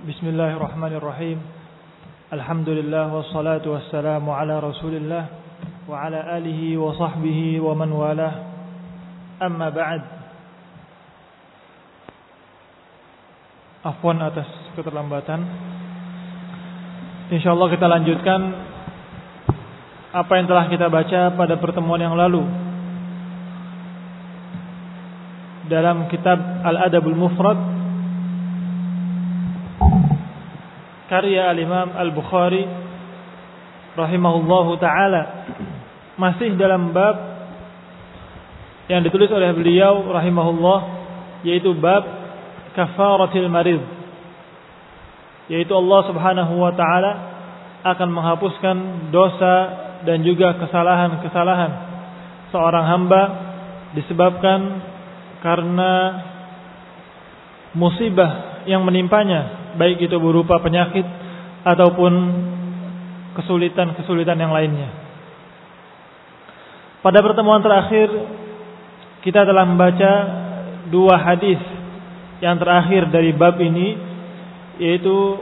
Bismillahirrahmanirrahim. Alhamdulillah wassalatu wassalamu ala Rasulillah wa ala alihi wa sahbihi wa man walah. Amma ba'd. Afwan atas keterlambatan. Insyaallah kita lanjutkan apa yang telah kita baca pada pertemuan yang lalu dalam kitab Al-Adabul Mufrad karya Al-Imam Al-Bukhari rahimahullahu ta'ala, masih dalam bab yang ditulis oleh beliau rahimahullah, yaitu bab kafaratil marid, yaitu Allah subhanahu wa ta'ala akan menghapuskan dosa dan juga kesalahan-kesalahan seorang hamba disebabkan karena musibah yang menimpanya, baik itu berupa penyakit ataupun kesulitan-kesulitan yang lainnya. Pada pertemuan terakhir kita telah membaca dua hadis yang terakhir dari bab ini, yaitu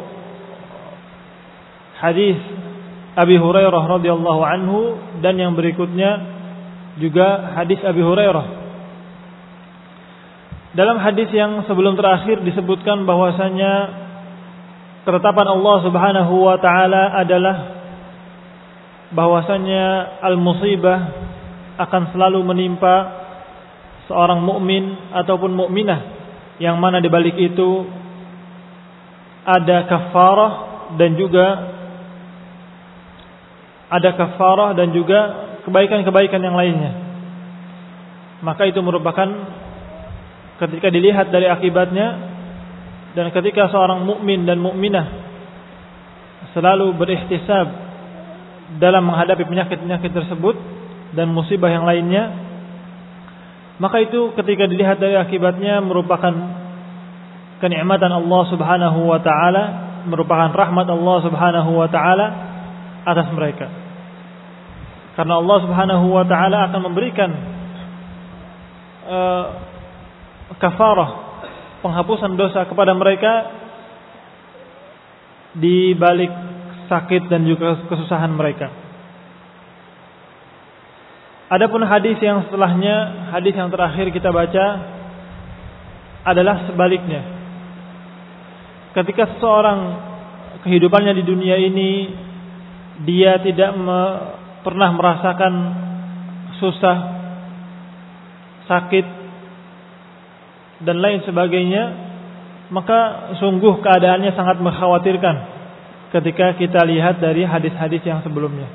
hadis Abi Hurairah radhiyallahu anhu dan yang berikutnya juga hadis Abi Hurairah. Dalam hadis yang sebelum terakhir disebutkan bahwasanya ketetapan Allah subhanahu wa ta'ala adalah bahwasanya al-musibah akan selalu menimpa seorang mukmin ataupun mukminah, yang mana di balik itu ada kafarah dan juga kebaikan-kebaikan yang lainnya. Maka itu merupakan, ketika dilihat dari akibatnya, dan ketika seorang mukmin dan mukminah selalu berihtisab dalam menghadapi penyakit-penyakit tersebut dan musibah yang lainnya, maka itu ketika dilihat dari akibatnya merupakan kenikmatan Allah subhanahu wa ta'ala, merupakan rahmat Allah subhanahu wa ta'ala atas mereka. Karena Allah subhanahu wa ta'ala akan memberikan kafarah, penghapusan dosa kepada mereka di balik sakit dan juga kesusahan mereka. Adapun hadis yang setelahnya, hadis yang terakhir kita baca adalah sebaliknya. Ketika seseorang kehidupannya di dunia ini dia tidak pernah merasakan susah, sakit dan lain sebagainya, maka sungguh keadaannya sangat mengkhawatirkan ketika kita lihat dari hadis-hadis yang sebelumnya.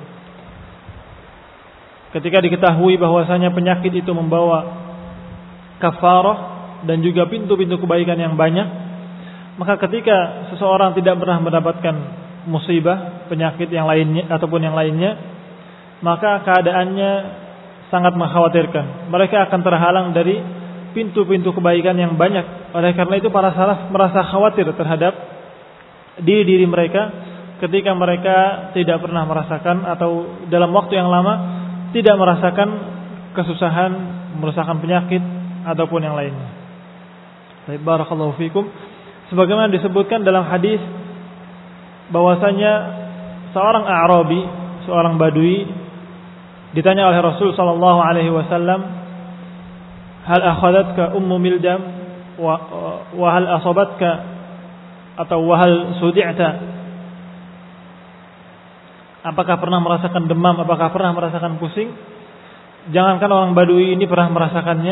Ketika diketahui bahwasanya penyakit itu membawa kafarah dan juga pintu-pintu kebaikan yang banyak, maka ketika seseorang tidak pernah mendapatkan musibah, penyakit yang lainnya ataupun yang lainnya, maka keadaannya sangat mengkhawatirkan. Mereka akan terhalang dari pintu-pintu kebaikan yang banyak. Oleh karena itu para salaf merasa khawatir terhadap diri mereka ketika mereka tidak pernah merasakan atau dalam waktu yang lama tidak merasakan kesusahan, merasakan penyakit ataupun yang lainnya. Baik, barakallahu fikum. Sebagaimana disebutkan dalam hadis bahwasanya seorang A'rabi, seorang Badui ditanya oleh Rasul sallallahu alaihi wasallam, hal akhadatka ummu mildam wa hal asabatka atau wa hal sudi'ta, apakah pernah merasakan demam, apakah pernah merasakan pusing? Jangankan orang Badui ini pernah merasakannya,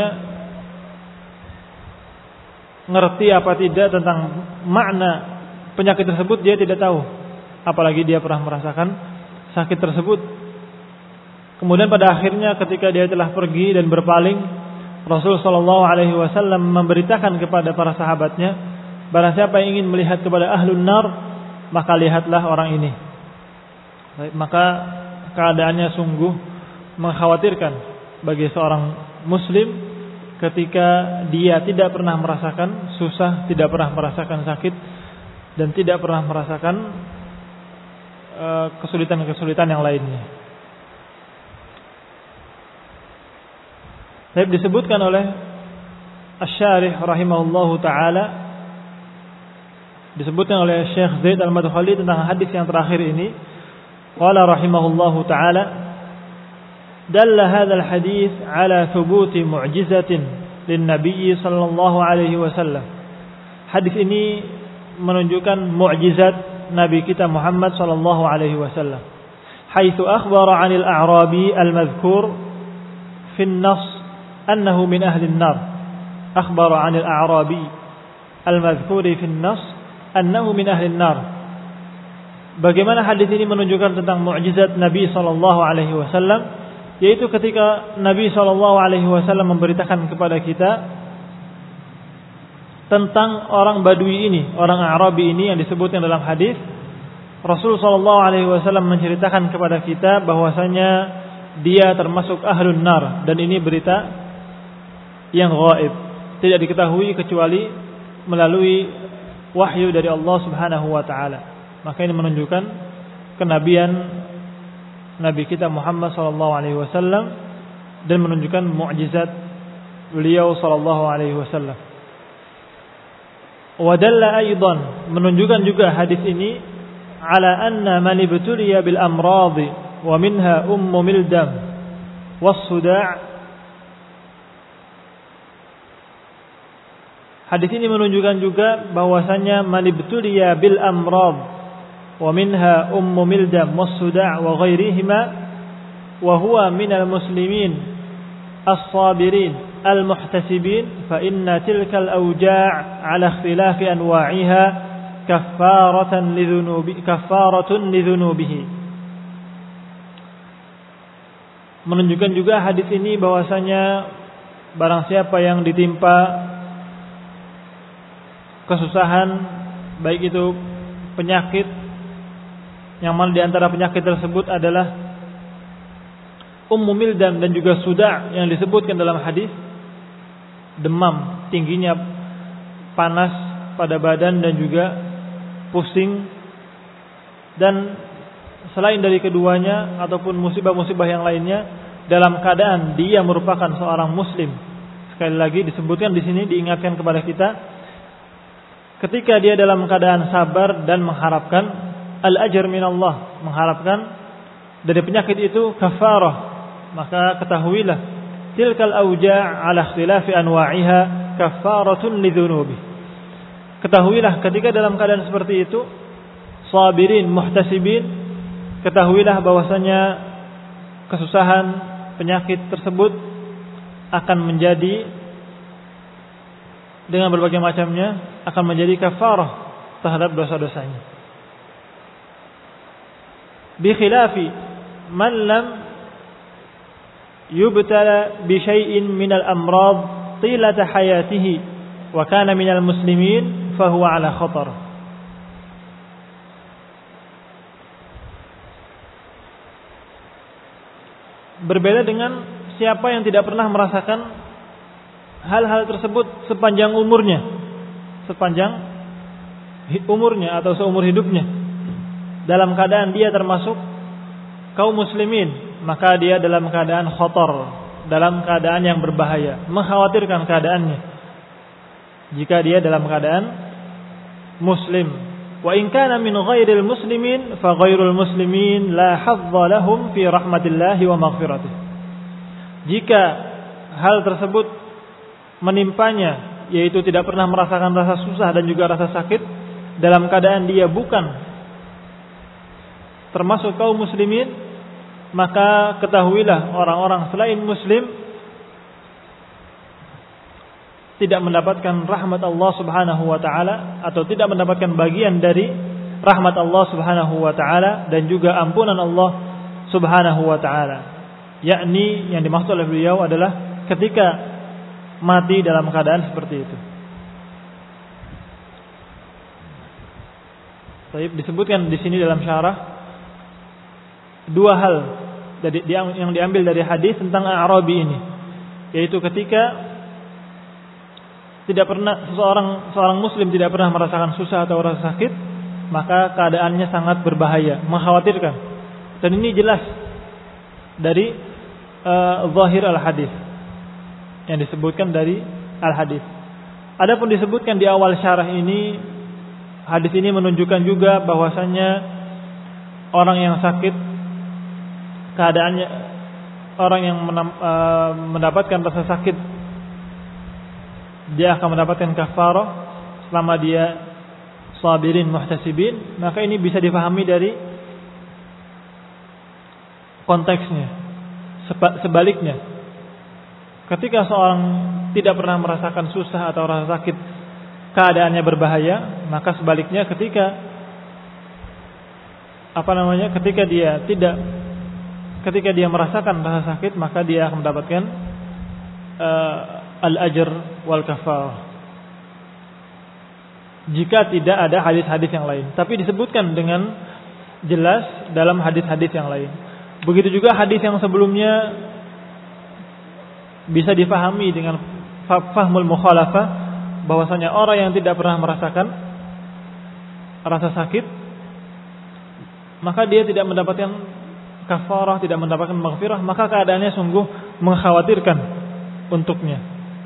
ngerti apa tidak tentang makna penyakit tersebut dia tidak tahu, apalagi dia pernah merasakan sakit tersebut. Kemudian pada akhirnya ketika dia telah pergi dan berpaling, Rasul sallallahu alaihi wasallam memberitakan kepada para sahabatnya, barang siapa yang ingin melihat kepada ahlun nar, maka lihatlah orang ini. Baik, maka keadaannya sungguh mengkhawatirkan bagi seorang muslim ketika dia tidak pernah merasakan susah, tidak pernah merasakan sakit, dan tidak pernah merasakan kesulitan-kesulitan yang lainnya. Disebutkan oleh Asy-Syarih rahimahullahu ta'ala disebutkan oleh Syekh Zaid Al-Madkhali tentang hadis yang terakhir ini. Qala rahimahullahu ta'ala, dalla hadzal hadis ala thubuti mu'jizatin lin-nabiy sallallahu alaihi wasallam. Hadis ini menunjukkan mukjizat Nabi kita Muhammad sallallahu alaihi wasallam. Haitsu akhbara 'anil a'rabi al-madhkur fi an-nass annahu min ahli an-nar. Akhbara 'anil a'rabi al-madhkur fi an-nass annahu min ahli an-nar. Bagaimana hadis ini menunjukkan tentang mukjizat Nabi sallallahu alaihi wasallam, yaitu ketika Nabi sallallahu alaihi wasallam memberitakan kepada kita tentang orang Badui ini, orang Arabi ini yang disebutkan dalam hadis. Rasul sallallahu alaihi wasallam menceritakan kepada kita bahwasanya dia termasuk ahlun nar, dan ini berita yang gaib, tidak diketahui kecuali melalui wahyu dari Allah Subhanahu wa taala. Maka ini menunjukkan kenabian Nabi kita Muhammad sallallahu alaihi wasallam dan menunjukkan mukjizat beliau sallallahu alaihi wasallam. Wa dalla aidan, menunjukkan juga hadis ini ala anna man ibtuliya bil amrad wa minha ummu mildam was suda'. Hadis ini menunjukkan juga bahwasanya man ibtuliya bil amrad wa minha ummu mildam was-suda' wa ghairihima wa huwa minal muslimin as-sabirin al-muhtasibin fa inna tilkal awja' ala ikhtilafi anwa'iha kaffaratun lidhunubihi. Menunjukkan juga hadis ini bahwasanya barang siapa yang ditimpa kesusahan, baik itu penyakit, yang mana di antara penyakit tersebut adalah ummu mildam dan juga suda' yang disebutkan dalam hadis, demam, tingginya panas pada badan dan juga pusing, dan selain dari keduanya ataupun musibah-musibah yang lainnya, dalam keadaan dia merupakan seorang muslim. Sekali lagi disebutkan di sini, diingatkan kepada kita, ketika dia dalam keadaan sabar dan mengharapkan al-ajr minallah, mengharapkan dari penyakit itu kafarah, maka ketahuilah tilkal awja' ala ikhtilafi anwa'iha kafaratun lidzunubi. Ketahuilah ketika dalam keadaan seperti itu, sabirin muhtasibin, ketahuilah bahwasanya kesusahan penyakit tersebut akan menjadi dengan berbagai macamnya akan menjadi kafarah terhadap dosa-dosanya. Bi khilafi man lam yubtala bi syai'in minal amrad tilata hayatihi wa kana minal muslimin fa huwa ala khatar. Berbeda dengan siapa yang tidak pernah merasakan hal-hal tersebut sepanjang umurnya, atau seumur hidupnya, dalam keadaan dia termasuk kaum muslimin, maka dia dalam keadaan khatar, dalam keadaan yang berbahaya, mengkhawatirkan keadaannya jika dia dalam keadaan muslim. Wa in kana min ghairil muslimin fa ghairul muslimin la hadza lahum fi rahmatillahi wa maghfiratih. Jika hal tersebut menimpanya, yaitu tidak pernah merasakan rasa susah dan juga rasa sakit, dalam keadaan dia bukan termasuk kaum muslimin, maka ketahuilah orang-orang selain muslim tidak mendapatkan rahmat Allah Subhanahu wa taala, atau tidak mendapatkan bagian dari rahmat Allah Subhanahu wa taala dan juga ampunan Allah Subhanahu wa taala. Yakni yang dimaksud oleh beliau adalah ketika mati dalam keadaan seperti itu. Baik, disebutkan di sini dalam syarah dua hal yang diambil dari hadis tentang Arabi ini, yaitu ketika tidak pernah seorang muslim tidak pernah merasakan susah atau rasa sakit, maka keadaannya sangat berbahaya, mengkhawatirkan. Dan ini jelas dari zahir al-hadis yang disebutkan dari al-hadis. Adapun disebutkan di awal syarah ini hadis ini menunjukkan juga bahwasanya orang yang sakit, keadaannya orang yang mendapatkan rasa sakit, dia akan mendapatkan kafarah selama dia sabirin muhtasibin. Maka ini bisa dipahami dari konteksnya. Sebaliknya, ketika seorang tidak pernah merasakan susah atau rasa sakit, keadaannya berbahaya, maka sebaliknya ketika dia merasakan rasa sakit, maka dia akan mendapatkan al-ajr wal kafarah. Jika tidak ada hadis-hadis yang lain, tapi disebutkan dengan jelas dalam hadis-hadis yang lain. Begitu juga hadis yang sebelumnya bisa difahami dengan fahmul mukhalafah, bahwasanya orang yang tidak pernah merasakan rasa sakit, maka dia tidak mendapatkan kafarah, tidak mendapatkan maghfirah, maka keadaannya sungguh mengkhawatirkan untuknya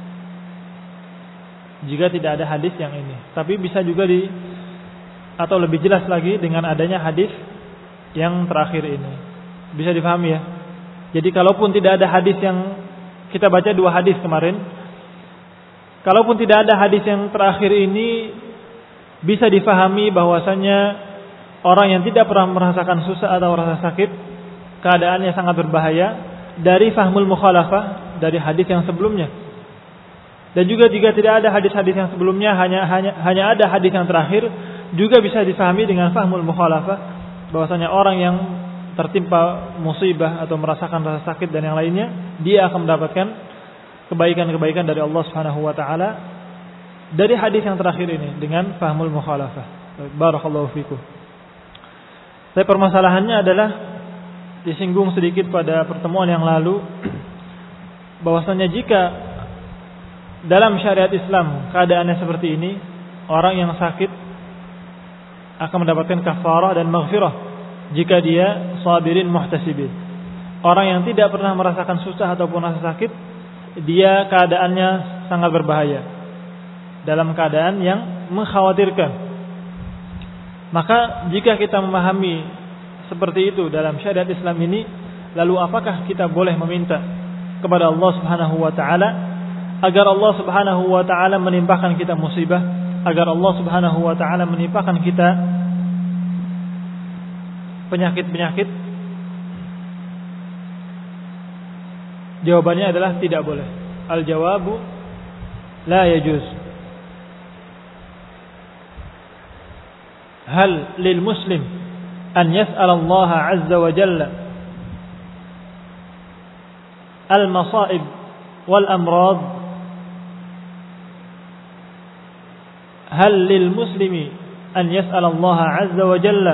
jika tidak ada hadis yang ini. Tapi bisa juga atau lebih jelas lagi dengan adanya hadis yang terakhir ini. Bisa difahami ya. Jadi kalaupun tidak ada hadis yang kita baca 2 hadis kemarin, kalaupun tidak ada hadis yang terakhir ini, bisa difahami bahwasanya orang yang tidak pernah merasakan susah atau rasa sakit, keadaannya sangat berbahaya dari fahmul mukhalafah, dari hadis yang sebelumnya. Dan juga jika tidak ada hadis-hadis yang sebelumnya, hanya ada hadis yang terakhir, juga bisa difahami dengan fahmul mukhalafah, bahwasanya orang yang tertimpa musibah atau merasakan rasa sakit dan yang lainnya, dia akan mendapatkan kebaikan-kebaikan dari Allah Subhanahu wa taala dari hadis yang terakhir ini dengan fahmul mukhalafah. Barakallahu fikum. Tapi permasalahannya adalah disinggung sedikit pada pertemuan yang lalu, bahwasanya jika dalam syariat Islam keadaannya seperti ini, orang yang sakit akan mendapatkan kafarah dan maghfirah jika dia sabirin muhtasibin. Orang yang tidak pernah merasakan susah ataupun rasa sakit, dia keadaannya sangat berbahaya, dalam keadaan yang mengkhawatirkan. Maka jika kita memahami seperti itu dalam syariat Islam ini, lalu apakah kita boleh meminta kepada Allah Subhanahu wa taala agar Allah Subhanahu wa taala menimpakan kita musibah, agar Allah Subhanahu wa taala menimpakan kita penyakit-penyakit? Jawabannya adalah tidak boleh. Al-jawabu la yajuz. Hal lil muslim an yas'al Allah azza wa jalla al-masa'ib wal amrad? Hal lil muslimi an yas'al Allah azza wa jalla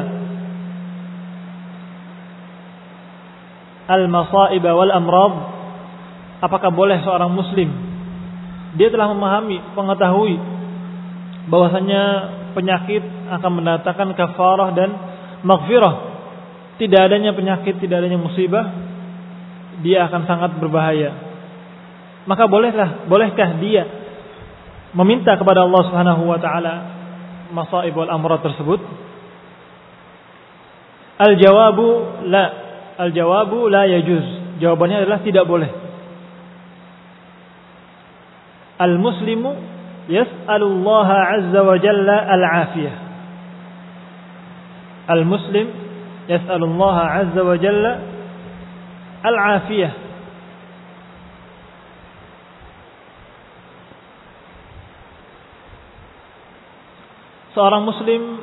al-masa'ib wal amrad? Apakah boleh seorang muslim, dia telah memahami, mengetahui bahwasanya penyakit akan mendatangkan kafarah dan maghfirah, tidak adanya penyakit, tidak adanya musibah, dia akan sangat berbahaya, maka bolehkah dia meminta kepada Allah Subhanahu wa taala masa'ib wal amrad tersebut? Al-jawabu la yajuz. Jawabannya adalah tidak boleh. Al-muslimu yas'alullaha azza wa jalla al-afiyah. Al-muslim yas'alullaha azza wa jalla al-afiyah. Seorang muslim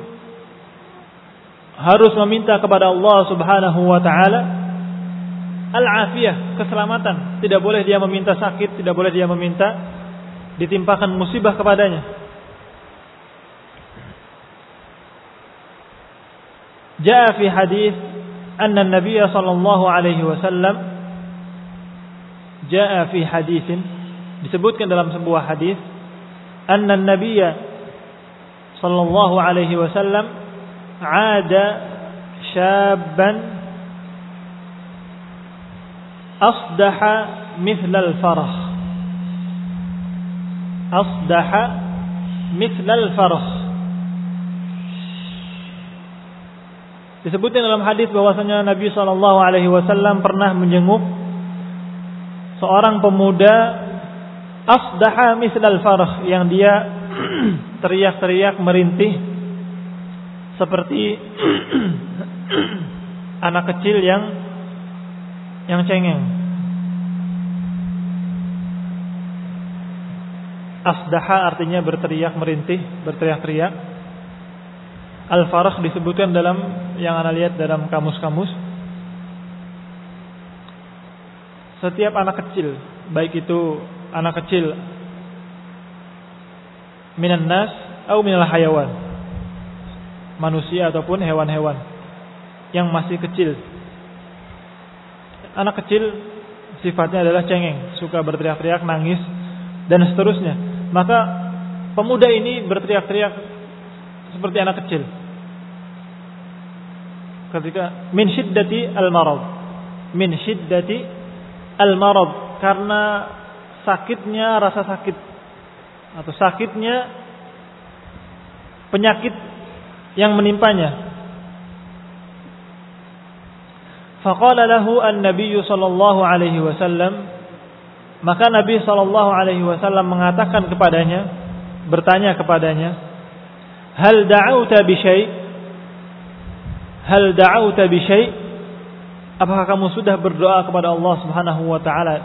harus meminta kepada Allah Subhanahu wa taala al-afiyah, keselamatan. Tidak boleh dia meminta sakit, tidak boleh dia meminta ditimpakan musibah kepadanya. Jaa fi hadis anna an-nabiy sallallahu alaihi wasallam, jaa fi hadisin, disebutkan dalam sebuah hadis, anna an-nabiy sallallahu alaihi wasallam aada syabban asdaha mithla al-farah. Asdaha mithla al-farah. Disebutkan dalam hadis bahwasanya Nabi SAW pernah menjenguk seorang pemuda asdaha mislal farh, yang dia teriak-teriak merintih seperti anak kecil yang cengeng. Asdaha artinya berteriak merintih, berteriak-teriak. Al-farah disebutkan dalam yang Anda lihat dalam kamus-kamus, setiap anak kecil, baik itu anak kecil minan nas atau minal hayawan, manusia ataupun hewan-hewan yang masih kecil. Anak kecil sifatnya adalah cengeng, suka berteriak-teriak, nangis dan seterusnya. Maka pemuda ini berteriak-teriak seperti anak kecil ketika min syiddati al-marad, karena sakitnya, rasa sakit atau sakitnya penyakit yang menimpanya. Faqala lahu an-nabiy sallallahu alaihi wasallam, maka Nabi sallallahu alaihi wasallam mengatakan kepadanya, bertanya kepadanya, Hal da'auta bi syai'? Apakah kamu sudah berdoa kepada Allah Subhanahu wa taala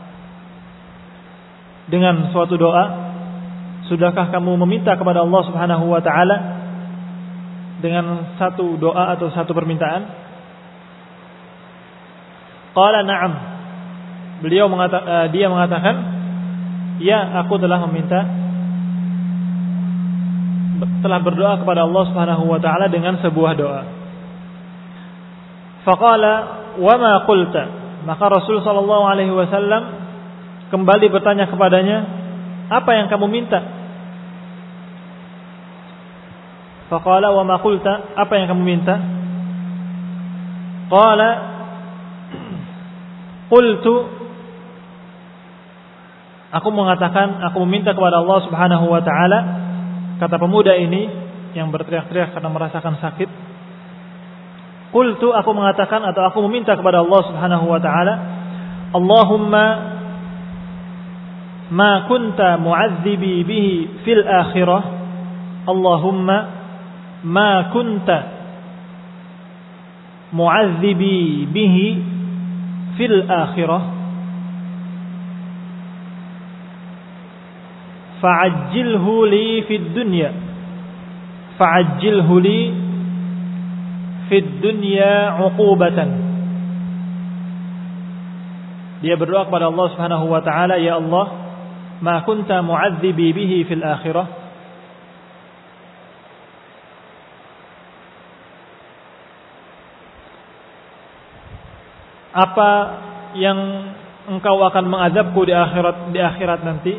dengan suatu doa? Sudahkah kamu meminta kepada Allah Subhanahu wa taala dengan satu doa atau satu permintaan? Qala na'am. Dia mengatakan, ya, aku telah berdoa kepada Allah Subhanahu wa taala dengan sebuah doa. Faqala wa ma qulta? Maka Rasul sallallahu alaihi wasallam kembali bertanya kepadanya, apa yang kamu minta? Faqala wa ma qulta? Apa yang kamu minta? Qala qultu, aku mengatakan, aku meminta kepada Allah Subhanahu wa taala. Kata pemuda ini yang berteriak-teriak karena merasakan sakit, qultu, aku mengatakan atau aku meminta kepada Allah Subhanahu wa taala, Allahumma ma kunta mu'adzibi bihi fil akhirah, Allahumma ma kunta mu'adzibi bihi fil akhirah fa'ajjilhu li fid dunya, fa'ajjilhu li fid dunya 'uqubatan. Dia berdoa kepada Allah Subhanahu wa taala, ya Allah, ma kunta mu'adzibi bihi fil akhirah, apa yang engkau akan mengazabku di akhirat nanti,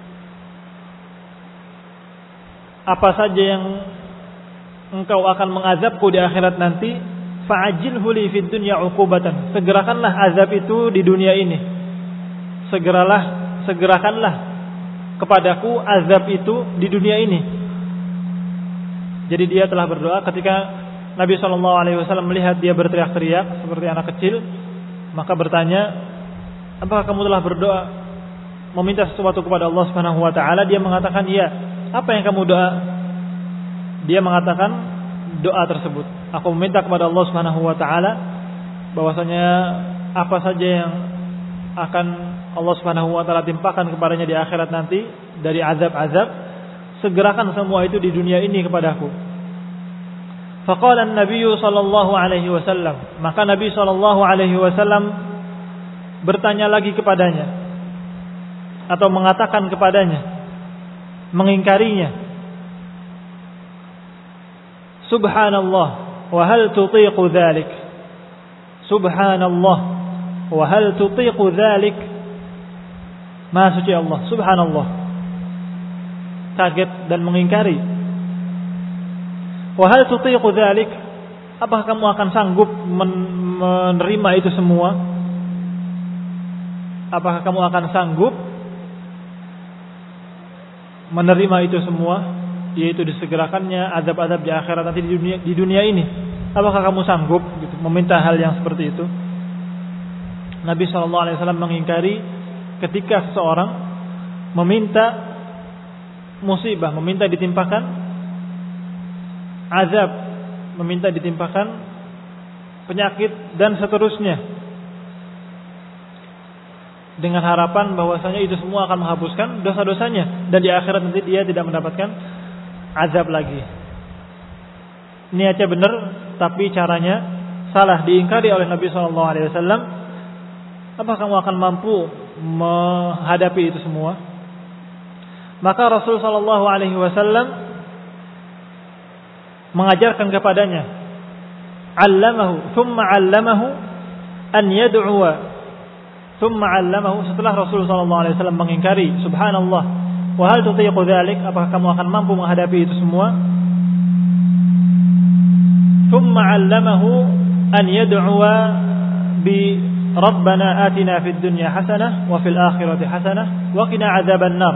apa saja yang engkau akan mengazabku di akhirat nanti, fa'ajilhu li fid dunya 'uqubatan, segerakanlah azab itu di dunia ini, segerakanlah kepadaku azab itu di dunia ini. Jadi dia telah berdoa ketika Nabi SAW melihat dia berteriak-teriak seperti anak kecil, maka bertanya, apakah kamu telah berdoa meminta sesuatu kepada Allah Subhanahu wa taala? Dia mengatakan, iya. Apa yang kamu doa? Dia mengatakan doa tersebut, aku meminta kepada Allah Subhanahu wa taala bahwasanya apa saja yang akan Allah Subhanahu wa taala timpakan kepadanya di akhirat nanti dari azab-azab, segerakan semua itu di dunia ini kepadaku. Faqala an-nabiy sallallahu alaihi wasallam, maka Nabi sallallahu alaihi wasallam bertanya lagi kepadanya atau mengatakan kepadanya, mengingkarinya, Subhanallah wa hal tutiqu dzalik, Subhanallah wa hal tutiqu dzalik, Maha suci Allah, Subhanallah, kaget dan mengingkari. Wa hal tutiqu dzalik, apakah kamu akan sanggup menerima itu semua? Apakah kamu akan sanggup menerima itu semua, yaitu disegerakannya azab-azab di akhirat nanti di dunia ini? Apakah kamu sanggup gitu, meminta hal yang seperti itu? Nabi SAW mengingkari ketika seseorang meminta musibah, meminta ditimpakan azab, meminta ditimpakan penyakit dan seterusnya, dengan harapan bahwasanya itu semua akan menghapuskan dosa-dosanya dan di akhirat nanti dia tidak mendapatkan azab lagi. Niatnya benar tapi caranya salah, diingkari oleh Nabi SAW. Apa kamu akan mampu menghadapi itu semua? Maka Rasul SAW mengajarkan kepadanya, thumma 'allamahu an yad'uwa. Thumma 'allamahu, setelah Rasul SAW mengingkari, subhanallah, wa hal tutiqu dzalik, apakah kamu akan mampu menghadapi itu semua? Thumma 'allamahu an yad'uwa bi rabbana atina fid dunya hasanah wa fil akhirati hasanah wa qina adzaban nar.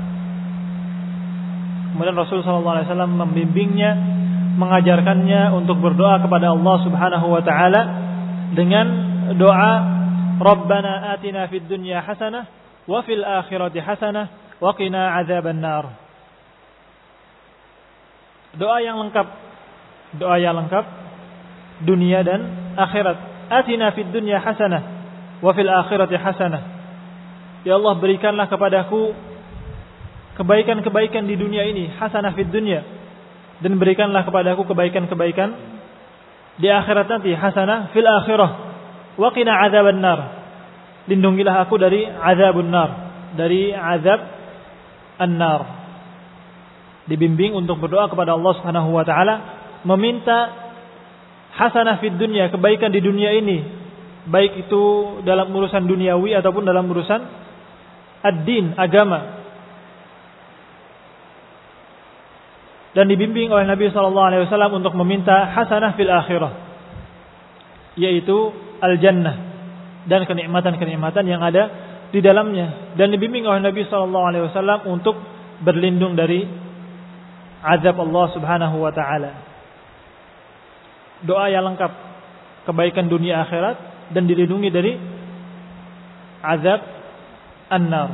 Kemudian Rasul SAW membimbingnya, mengajarkannya untuk berdoa kepada Allah Subhanahu wa taala dengan doa Rabbana atina fid dunya hasanah wa fil akhirati hasanah wa qina adzaban nar. Doa yang lengkap dunia dan akhirat. Atina fid dunya hasanah wa fil akhirati hasanah. Ya Allah, berikanlah kepadaku kebaikan-kebaikan di dunia ini, hasanah fid dunya, dan berikanlah kepadaku kebaikan-kebaikan di akhirat nanti, hasanah fil akhirah, wa qina adzaban nar. Lindungilah aku dari azabun nar, dari azab an-nar. Dibimbing untuk berdoa kepada Allah Subhanahu wa taala, meminta hasanah fid dunya, kebaikan di dunia ini, baik itu dalam urusan duniawi ataupun dalam urusan ad-din, agama. Dan dibimbing oleh Nabi SAW untuk meminta hasanah fil akhirah, yaitu al-jannah dan kenikmatan-kenikmatan yang ada di dalamnya. Dan dibimbing oleh Nabi SAW untuk berlindung dari azab Allah Subhanahu wa taala. Doa yang lengkap, kebaikan dunia akhirat, dan dilindungi dari azab an-nar.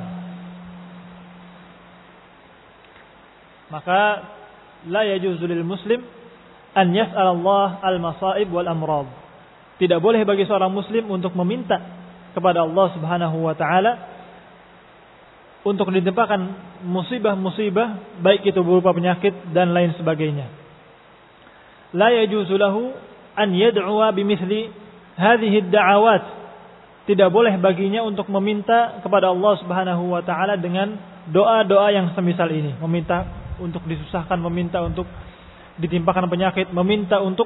Maka la yajuzu lil muslim an yas'al Allah al-masa'ib wal amrad. Tidak boleh bagi seorang muslim untuk meminta kepada Allah Subhanahu wa taala untuk ditimpakan musibah-musibah, baik itu berupa penyakit dan lain sebagainya. La yajuzu lahu an yad'uwa bimithli hadhihi ad-da'awat. Tidak boleh baginya untuk meminta kepada Allah Subhanahu wa taala dengan doa-doa yang semisal ini, meminta untuk disusahkan, meminta untuk ditimpakan penyakit, meminta untuk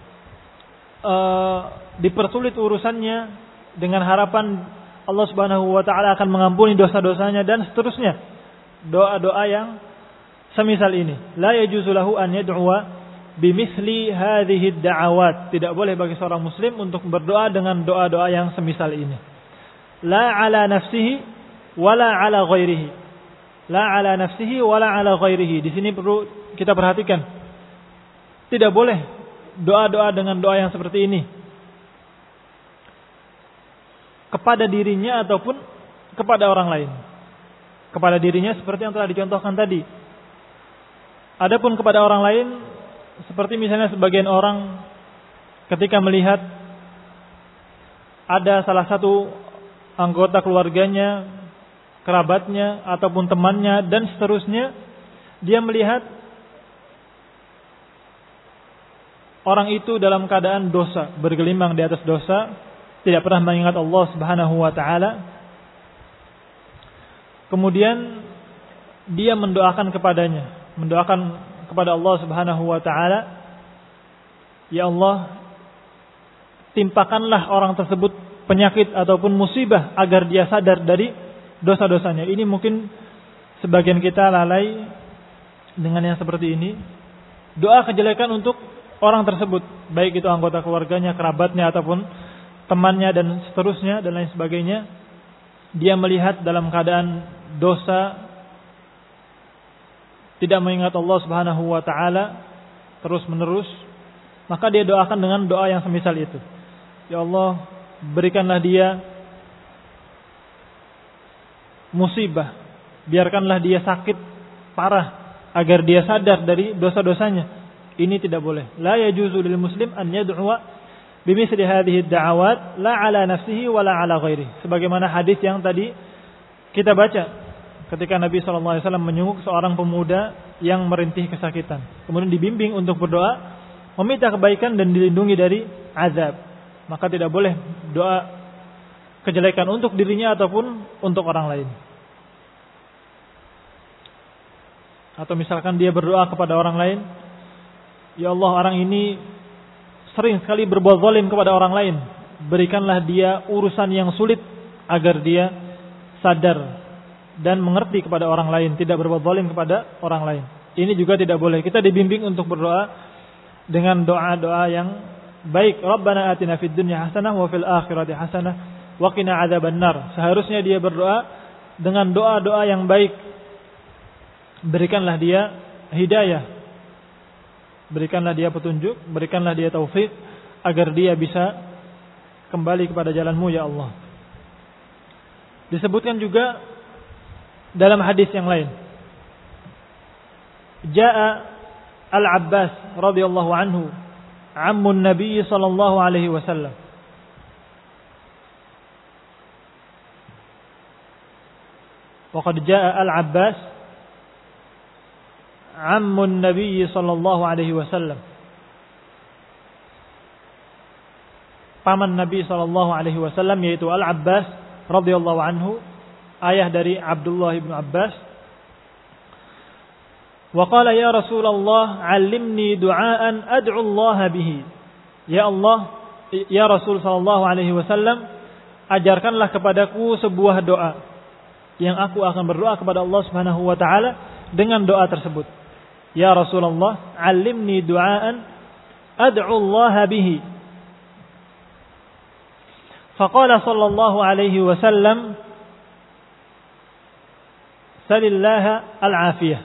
dipersulit urusannya dengan harapan Allah Subhanahu wa taala akan mengampuni dosa-dosanya dan seterusnya. Doa-doa yang semisal ini. La yajuzu lahu an yad'uwa bimithli hadhihi ad-da'awat. Tidak boleh bagi seorang muslim untuk berdoa dengan doa-doa yang semisal ini. La ala nafsihi wala ala ghairihi. La ala nafsihi wala ala ghairihi. Di sini perlu kita perhatikan. Tidak boleh doa-doa dengan doa yang seperti ini kepada dirinya ataupun kepada orang lain. Kepada dirinya seperti yang telah dicontohkan tadi. Adapun kepada orang lain, seperti misalnya sebagian orang ketika melihat ada salah satu anggota keluarganya, kerabatnya ataupun temannya dan seterusnya, dia melihat orang itu dalam keadaan dosa, bergelimang di atas dosa, tidak pernah mengingat Allah Subhanahu wa taala. Kemudian dia mendoakan kepadanya, mendoakan kepada Allah Subhanahu wa taala, ya Allah, timpakanlah orang tersebut penyakit ataupun musibah agar dia sadar dari dosa-dosanya. Ini mungkin sebagian kita lalai dengan yang seperti ini. Doa kejelekan untuk orang tersebut, baik itu anggota keluarganya, kerabatnya ataupun temannya dan seterusnya dan lain sebagainya. Dia melihat dalam keadaan dosa, tidak mengingat Allah Subhanahu wa taala terus-menerus, maka dia doakan dengan doa yang semisal itu. Ya Allah, berikanlah dia musibah, biarkanlah dia sakit parah agar dia sadar dari dosa-dosanya. Ini tidak boleh. La yajuzu lil muslim an yad'uwa bimithli hadhihi ad-da'awat la ala nafsihi wa la ala ghairihi. Sebagaimana hadis yang tadi kita baca ketika Nabi SAW menyunguk seorang pemuda yang merintih kesakitan. Kemudian dibimbing untuk berdoa, meminta kebaikan dan dilindungi dari azab. Maka tidak boleh doa kejelekan untuk dirinya ataupun untuk orang lain. Atau misalkan dia berdoa kepada orang lain, ya Allah, orang ini sering sekali berbuat zalim kepada orang lain, berikanlah dia urusan yang sulit agar dia sadar dan mengerti kepada orang lain, tidak berbuat zalim kepada orang lain. Ini juga tidak boleh. Kita dibimbing untuk berdoa dengan doa-doa yang baik. Rabbana atina fid dunya hasanah wa fil akhirati hasanah wa qina adzabannar. Seharusnya dia berdoa dengan doa-doa yang baik. Berikanlah dia hidayah, berikanlah dia petunjuk, berikanlah dia taufik agar dia bisa kembali kepada jalan-Mu ya Allah. Disebutkan juga dalam hadis yang lain, Ja'a Al-Abbas radhiyallahu anhu, ammun Nabi sallallahu alaihi wasallam. Waqad ja'a Al-Abbas ammun Nabi sallallahu alaihi wasallam. Paman Nabi sallallahu alaihi wasallam yaitu Al-Abbas radhiyallahu anhu, ayah dari Abdullah ibn Abbas. Wa qala ya Rasulullah 'allimni du'aan ad'u Allah bihi. Ya Allah, ya Rasul sallallahu alaihi wasallam, ajarkanlah kepadaku sebuah doa yang aku akan berdoa kepada Allah Subhanahu wa taala dengan doa tersebut. Ya Rasulullah, 'allimni du'aan ad'u Allah bihi. Faqala sallallahu alaihi wasallam, salillaha al-afiyah.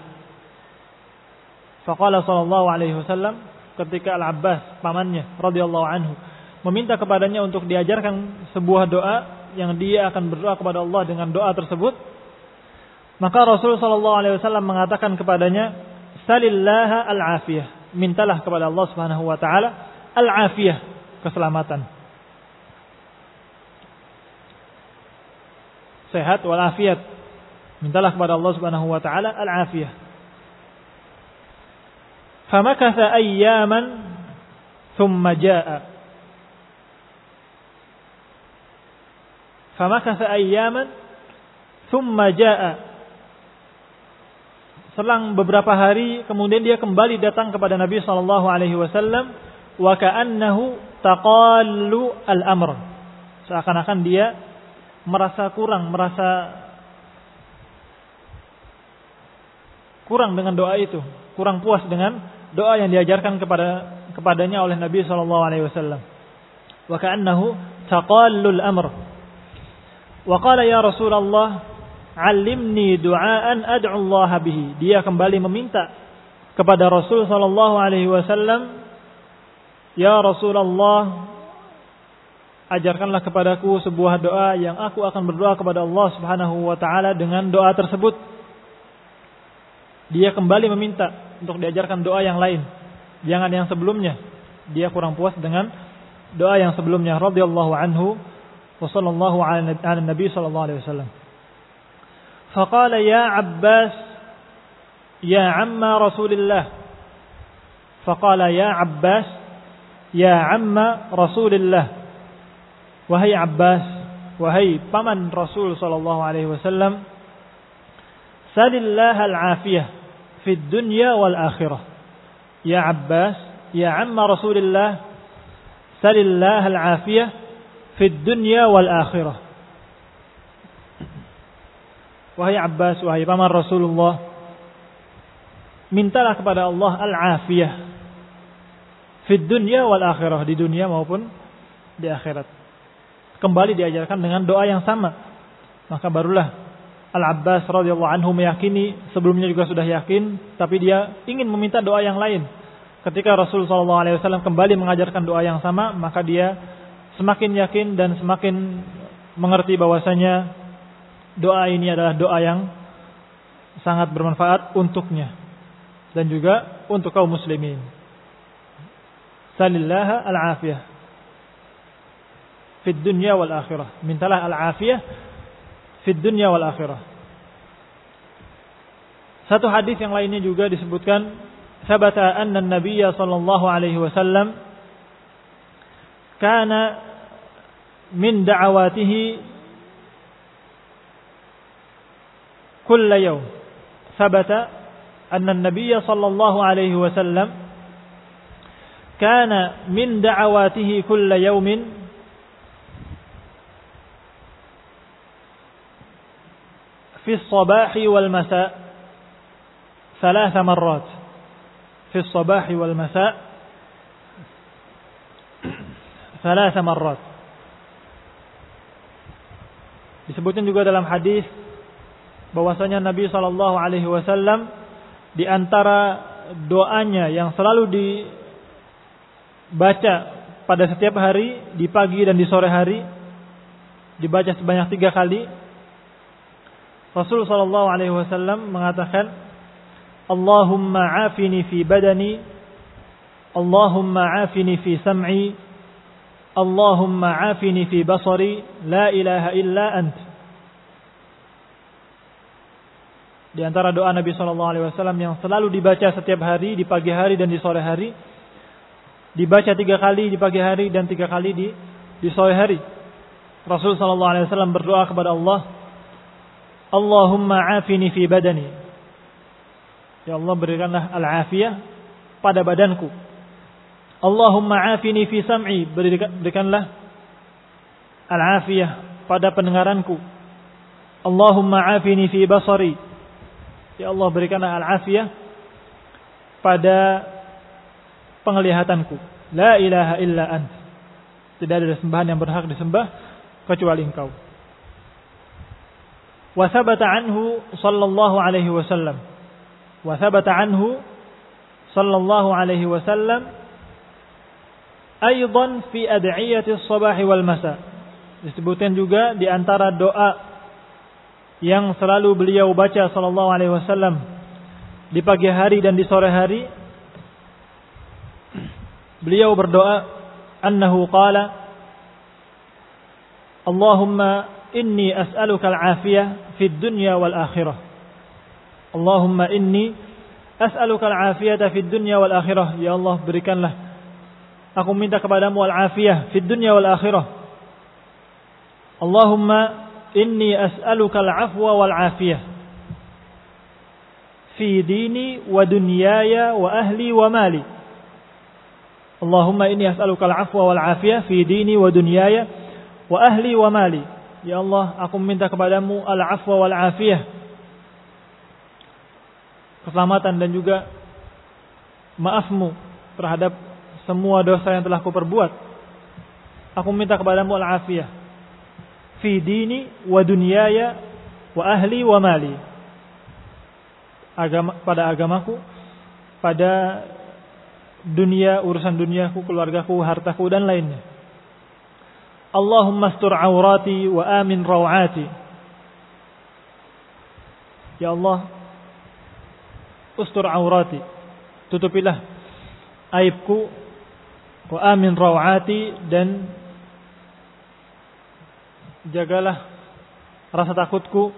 Faqala sallallahu alaihi wasallam, ketika Al-Abbas pamannya radhiyallahu anhu meminta kepadanya untuk diajarkan sebuah doa yang dia akan berdoa kepada Allah dengan doa tersebut, maka Rasul sallallahu alaihi wasallam mengatakan kepadanya, salillaha al-afiyah. Mintalah kepada Allah Subhanahu wa taala al-afiyah, keselamatan. Sehat wal afiyat. Mintalah kepada Allah Subhanahu wa taala al-afiyah. Famakatha ayyaman thumma jaa. Famakatha ayyaman thumma jaa. Selang beberapa hari kemudian dia kembali datang kepada Nabi sallallahu alaihi wasallam, wa ka'annahu taqallu al-amr. Seakan-akan dia merasa kurang dengan doa itu, kurang puas dengan doa yang diajarkan kepadanya oleh Nabi sallallahu alaihi wasallam. Wa ka'annahu taqallu al-amr. Wa qala ya Rasulullah, 'allimni du'aan ad'u Allah bihi. Dia kembali meminta kepada Rasul sallallahu alaihi wasallam, ya Rasulullah, ajarkanlah kepadaku sebuah doa yang aku akan berdoa kepada Allah Subhanahu wa taala dengan doa tersebut. Dia kembali meminta untuk diajarkan doa yang lain, jangan yang sebelumnya. Dia kurang puas dengan doa yang sebelumnya. Radhiyallahu anhu wa sallallahu ala nabi sallallahu alaihi wasallam. Faqala ya Abbas ya amma Rasulillah. Faqala ya Abbas ya amma Rasulillah. Wahai Abbas, wahai paman Rasul sallallahu alaihi wasallam, salillah al-afiyah fid dunya wal akhirah. Ya Abbas ya amma Rasulillah, salillah al-afiyah fid dunya wal akhirah. Wahai Abbas, wahai paman Rasulullah, mintalah kepada Allah al-afiyah fid dunya wal akhirah, di dunia maupun di akhirat. Kembali diajarkan dengan doa yang sama. Maka barulah Al-Abbas radhiyallahu anhu meyakini, sebelumnya juga sudah yakin, tapi dia ingin meminta doa yang lain ketika Rasul SAW kembali mengajarkan doa yang sama, maka dia semakin yakin dan semakin mengerti bahwasanya doa ini adalah doa yang sangat bermanfaat untuknya dan juga untuk kaum muslimin. Salillaha al-afiyah fid dunya wal akhirah. Mintalah al-afiyah fid dunya wal akhirah. Satu hadis yang lainnya juga disebutkan, sabata anna an-nabiy sallallahu alaihi wasallam kana min da'awatihi kull yawm. Sabata anna an-nabiy sallallahu alaihi wasallam kana min da'awatihi kull yawmin fi as-sabahi wal masa' ثلاث مرات في الصباح والمساء ثلاث مرات. Disebutkan juga dalam hadis bahwasanya Nabi SAW di antara doanya yang selalu dibaca pada setiap hari, di pagi dan di sore hari, dibaca sebanyak 3 kali. Rasul SAW mengatakan, Allahumma afini fi badani, Allahumma afini fi sam'i, Allahumma afini fi basari, la ilaha illa ant. Di antara doa Nabi SAW yang selalu dibaca setiap hari, di pagi hari dan di sore hari, dibaca 3 kali di pagi hari dan 3 kali di sore hari. Rasul SAW berdoa kepada Allah, Allahumma afini fi badani, ya Allah berikanlah al-afiyah pada badanku. Allahumma afini fi sam'i, berikanlah al-afiyah pada pendengaranku. Allahumma afini fi basari, ya Allah berikanlah al-afiyah pada penglihatanku. La ilaha illa ant, tidak ada sembahan yang berhak disembah kecuali Engkau. Wa thabata anhu sallallahu alaihi wasallam, وثبت عنه صلى الله عليه وسلم أيضا في أدعية الصباح والمساء. Disebutkan juga di antara doa yang selalu beliau baca sallallahu alaihi wasallam di pagi hari dan di sore hari. Beliau berdoa, annahu qala, Allahumma inni as'aluka al-afiyah fid dunya wal akhirah. Allahumma inni as'aluka al-afiyata fid dunya wal akhirah. Ya Allah, berikanlah, aku minta kepadamu al-afiyah fid dunya wal akhirah. Allahumma inni as'aluka al-afwa wal afiyah fi dini wa dunyaya wa ahli wa mali. Allahumma inni as'aluka al-afwa wal afiyah fi dini wa dunyaya wa ahli wa mali. Ya Allah, aku minta kepadamu al-afwa wal afiyah, keselamatan dan juga maafmu terhadap semua dosa yang telah kuperbuat. Aku minta kepadamu al-afiyah fi dini wa dunyaya wa ahli wa mali, pada agamaku, pada dunia, urusan duniaku, keluargaku, hartaku dan lainnya. Allahumma astur aurati wa amin rawati. Ya Allah, ustur aurati, tutupilah aibku, wa amin rawati, dan jagalah rasa takutku.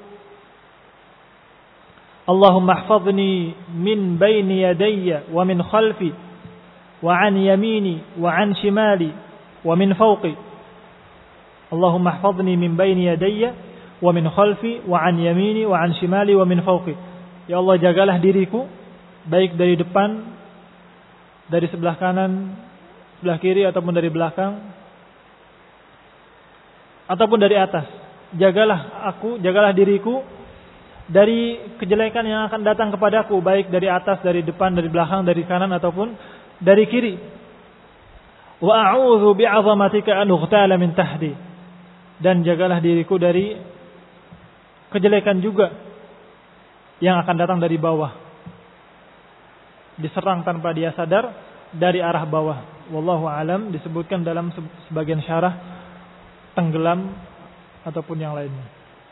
Allahumma ihfazni min baini yadayya wa min khalfi wa an yamini wa an shimali wa min fawqi. Allahumma ihfazni min baini yadayya wa min khalfi wa an yamini wa an shimali wa min fawqi. Ya Allah, jagalah diriku baik dari depan, dari sebelah kanan, sebelah kiri, ataupun dari belakang, ataupun dari atas. Jagalah diriku dari kejelekan yang akan datang kepadaku, baik dari atas, dari depan, dari belakang, dari kanan, ataupun dari kiri. Wa a'udzu bi'azamatika an ughtala min tahdi, dan jagalah diriku dari kejelekan juga yang akan datang dari bawah, diserang tanpa dia sadar dari arah bawah. Wallahu alam, disebutkan dalam sebagian syarah tenggelam ataupun yang lainnya.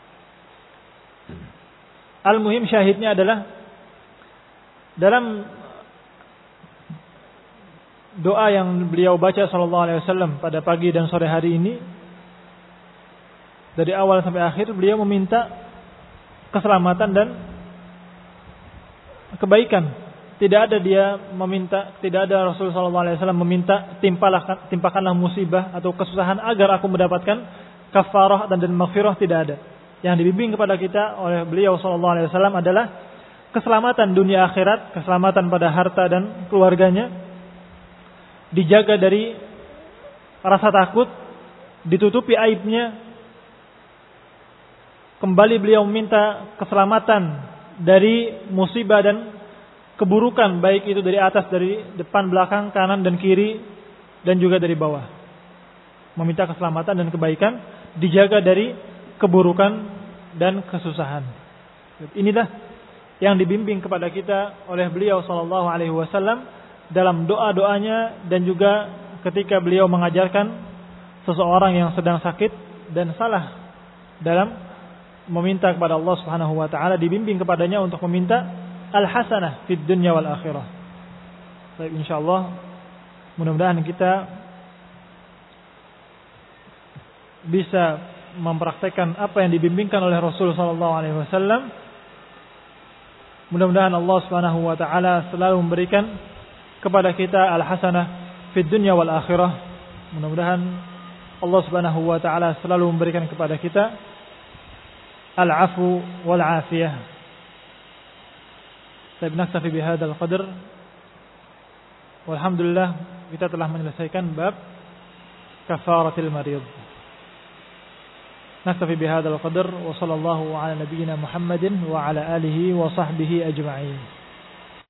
Al-muhim syahidnya adalah dalam doa yang beliau baca sallallahu alaihi wasallam pada pagi dan sore hari ini, dari awal sampai akhir beliau meminta keselamatan dan kebaikan. Tidak ada Rasulullah sallallahu alaihi wasallam meminta timpakanlah musibah atau kesusahan agar aku mendapatkan kafarah dan maghfirah, tidak ada. Yang dibimbing kepada kita oleh beliau sallallahu alaihi wasallam adalah keselamatan dunia akhirat, keselamatan pada harta dan keluarganya, dijaga dari rasa takut, ditutupi aibnya. Kembali beliau meminta keselamatan dari musibah dan keburukan, baik itu dari atas, dari depan, belakang, kanan dan kiri, dan juga dari bawah. Meminta keselamatan dan kebaikan, dijaga dari keburukan dan kesusahan. Inilah yang dibimbing kepada kita oleh beliau sallallahu alaihi wasallam dalam doa-doanya, dan juga ketika beliau mengajarkan seseorang yang sedang sakit dan salah dalam meminta kepada Allah Subhanahu wa taala, dibimbing kepadanya untuk meminta al-hasanah fid dunya wal akhirah. Baik, insyaallah mudah-mudahan kita bisa mempraktekkan apa yang dibimbingkan oleh Rasul sallallahu alaihi wasallam. Mudah-mudahan Allah Subhanahu wa taala selalu memberikan kepada kita al-hasanah fid dunya wal akhirah. Mudah-mudahan Allah Subhanahu wa taala selalu memberikan kepada kita al-afu wal afiyah. Saya naktafi bihadzal qadar. Walhamdulillah, kita telah menyelesaikan bab kafaratil marid. Naktafi bihadzal qadar wa sallallahu ala nabiyyina Muhammadin wa ala alihi wa sahbihi ajma'in.